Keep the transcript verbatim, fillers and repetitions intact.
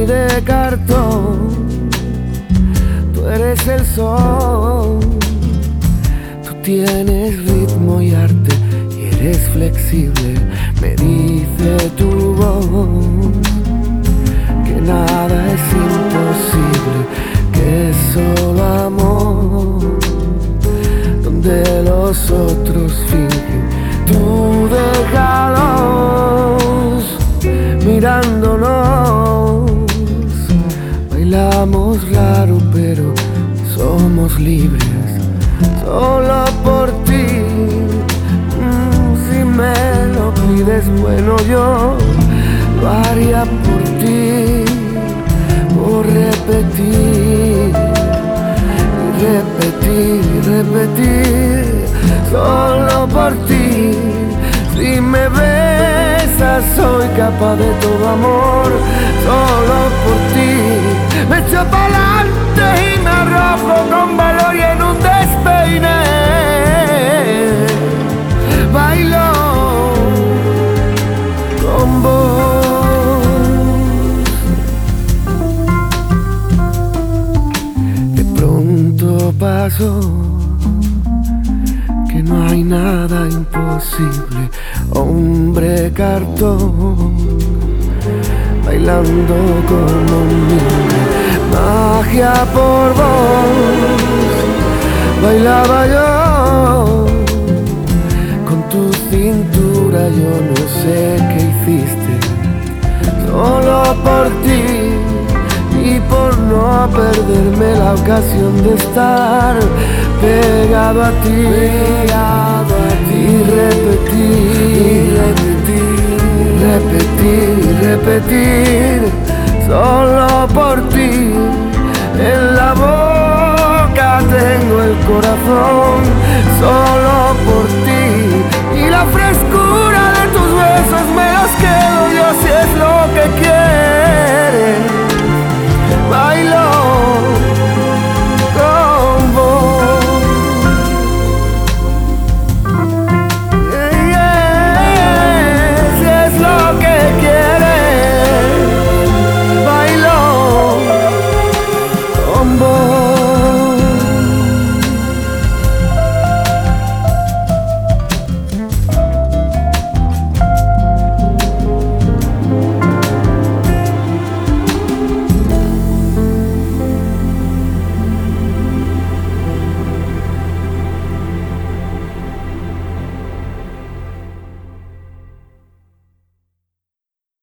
de cartón. Tú eres el sol, tú tienes ritmo y arte y eres flexible. Me dice tu voz que nada es imposible, que es solo amor donde los otros fingen. Tú déjalos mirándonos, bailamos raro pero somos libres, solo por ti. Mm, si me lo pides, bueno, yo lo haría por ti, por repetir, repetir, repetir, solo por ti. Si me besas, soy capaz de todo amor, solo por ti. Me echo pa'lante y me arrojo con valor y en un despeine bailo con vos. De pronto pasó que no hay nada imposible, hombre cartón, bailando como un niño. Magia por vos, bailaba yo con tu cintura. Yo no sé qué hiciste, solo por ti y por no perderme la ocasión de estar pegado a ti, pegado a ti, y repetir, y repetir, repetir, repetir, solo por ti. En la boca tengo el corazón, solo